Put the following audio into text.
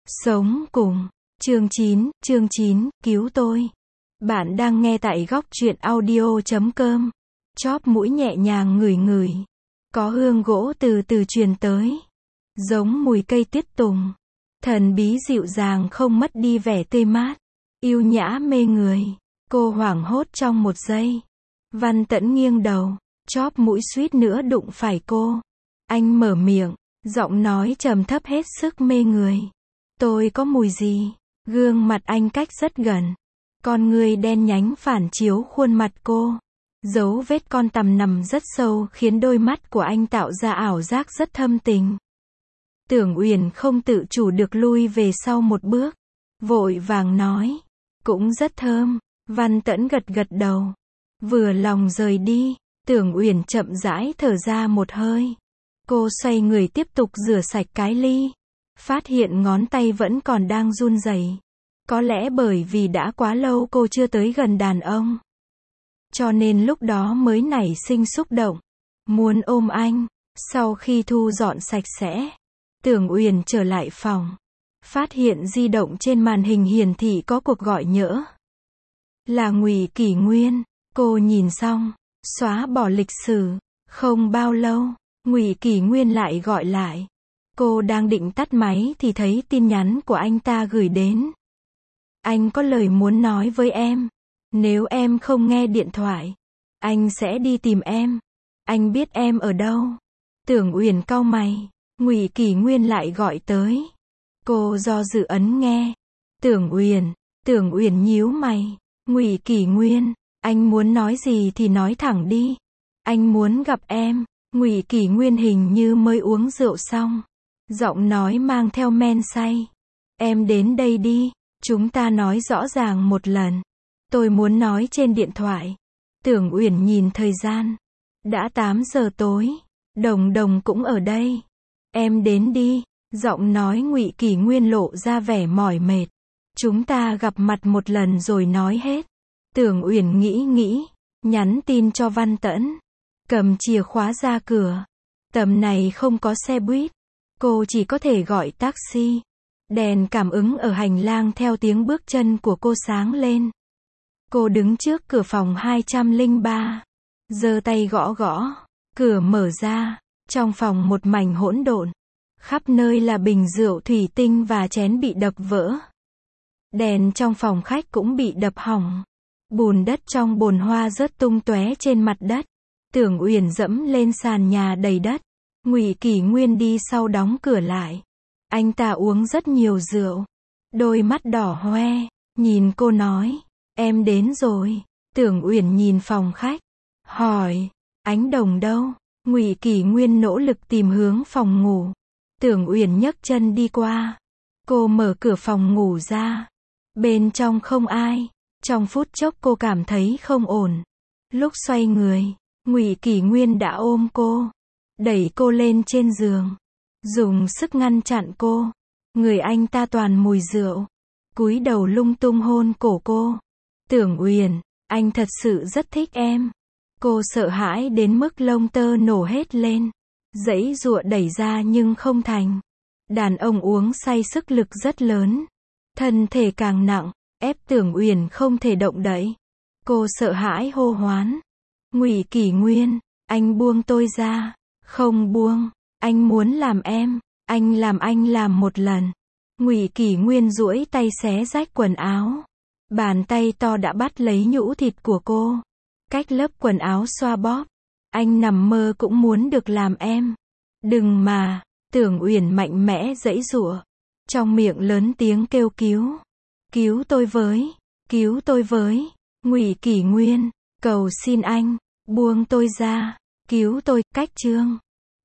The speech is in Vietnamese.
Sống cùng. Chương 9, cứu tôi. Bạn đang nghe tại góc truyện audio.com. Chóp mũi nhẹ nhàng ngửi ngửi. Có hương gỗ từ từ truyền tới. Giống mùi cây tuyết tùng. Thần bí dịu dàng không mất đi vẻ tươi mát. Yêu nhã mê người. Cô hoảng hốt trong một giây. Văn Tẫn nghiêng đầu. Chóp mũi suýt nữa đụng phải cô. Anh mở miệng. Giọng nói trầm thấp hết sức mê người. Tôi có mùi gì? Gương mặt anh cách rất gần. Con người đen nhánh phản chiếu khuôn mặt cô. Dấu vết con tằm nằm rất sâu khiến đôi mắt của anh tạo ra ảo giác rất thâm tình. Tưởng Uyển không tự chủ được lui về sau một bước. Vội vàng nói. Cũng rất thơm. Văn Tẫn gật gật đầu. Vừa lòng rời đi. Tưởng Uyển chậm rãi thở ra một hơi. Cô xoay người tiếp tục rửa sạch cái ly. Phát hiện ngón tay vẫn còn đang run rẩy. Có lẽ bởi vì đã quá lâu cô chưa tới gần đàn ông. Cho nên lúc đó mới nảy sinh xúc động. Muốn ôm anh. Sau khi thu dọn sạch sẽ. Tưởng Uyển trở lại phòng. Phát hiện di động trên màn hình hiển thị có cuộc gọi nhỡ. Là Ngụy Kỷ Nguyên. Cô nhìn xong. Xóa bỏ lịch sử. Không bao lâu. Ngụy Kỷ Nguyên lại gọi lại. Cô đang định tắt máy thì thấy tin nhắn của anh ta gửi đến. Anh có lời muốn nói với em. Nếu em không nghe điện thoại, anh sẽ đi tìm em. Anh biết em ở đâu. Tưởng Uyển cau mày. Ngụy Kỷ Nguyên lại gọi tới. Cô do dự ấn nghe. Tưởng Uyển nhíu mày. Ngụy Kỷ Nguyên, anh muốn nói gì thì nói thẳng đi. Anh muốn gặp em. Ngụy Kỷ Nguyên hình như mới uống rượu xong. Giọng nói mang theo men say. Em đến đây đi. Chúng ta nói rõ ràng một lần. Tôi muốn nói trên điện thoại. Tưởng Uyển nhìn thời gian. Đã 8 giờ tối. Đồng Đồng cũng ở đây. Em đến đi. Giọng nói Ngụy Kỷ Nguyên lộ ra vẻ mỏi mệt. Chúng ta gặp mặt một lần rồi nói hết. Tưởng Uyển nghĩ. Nhắn tin cho Văn Tẫn. Cầm chìa khóa ra cửa. Tầm này không có xe buýt. Cô chỉ có thể gọi taxi. Đèn cảm ứng ở hành lang theo tiếng bước chân của cô sáng lên. Cô đứng trước cửa phòng 203. Giơ tay gõ gõ. Cửa mở ra. Trong phòng một mảnh hỗn độn. Khắp nơi là bình rượu thủy tinh và chén bị đập vỡ. Đèn trong phòng khách cũng bị đập hỏng. Bùn đất trong bồn hoa rớt tung tóe trên mặt đất. Tưởng Uyển dẫm lên sàn nhà đầy đất. Ngụy Kỷ Nguyên đi sau đóng cửa lại. Anh ta uống rất nhiều rượu. Đôi mắt đỏ hoe. Nhìn cô nói. Em đến rồi. Tưởng Uyển nhìn phòng khách. Hỏi. Ánh Đồng đâu? Ngụy Kỷ Nguyên nỗ lực tìm hướng phòng ngủ. Tưởng Uyển nhấc chân đi qua. Cô mở cửa phòng ngủ ra. Bên trong không ai. Trong phút chốc cô cảm thấy không ổn. Lúc xoay người. Ngụy Kỷ Nguyên đã ôm cô. Đẩy cô lên trên giường. Dùng sức ngăn chặn cô. Người anh ta toàn mùi rượu. Cúi đầu lung tung hôn cổ cô. Tưởng Uyển, anh thật sự rất thích em. Cô sợ hãi đến mức lông tơ nổ hết lên. Giãy giụa đẩy ra nhưng không thành. Đàn ông uống say sức lực rất lớn. Thân thể càng nặng, ép Tưởng Uyển không thể động đậy. Cô sợ hãi hô hoán. Ngụy Kỷ Nguyên, anh buông tôi ra. Không buông, anh muốn làm em. Anh làm một lần. Ngụy Kỷ Nguyên duỗi tay xé rách quần áo. Bàn tay to đã bắt lấy nhũ thịt của cô. Cách lớp quần áo xoa bóp. Anh nằm mơ cũng muốn được làm em. Đừng mà. Tưởng Uyển mạnh mẽ giãy giụa. Trong miệng lớn tiếng kêu cứu. Cứu tôi với. Cứu tôi với. Ngụy Kỷ Nguyên, cầu xin anh. Buông tôi ra. Cứu tôi. Cách chương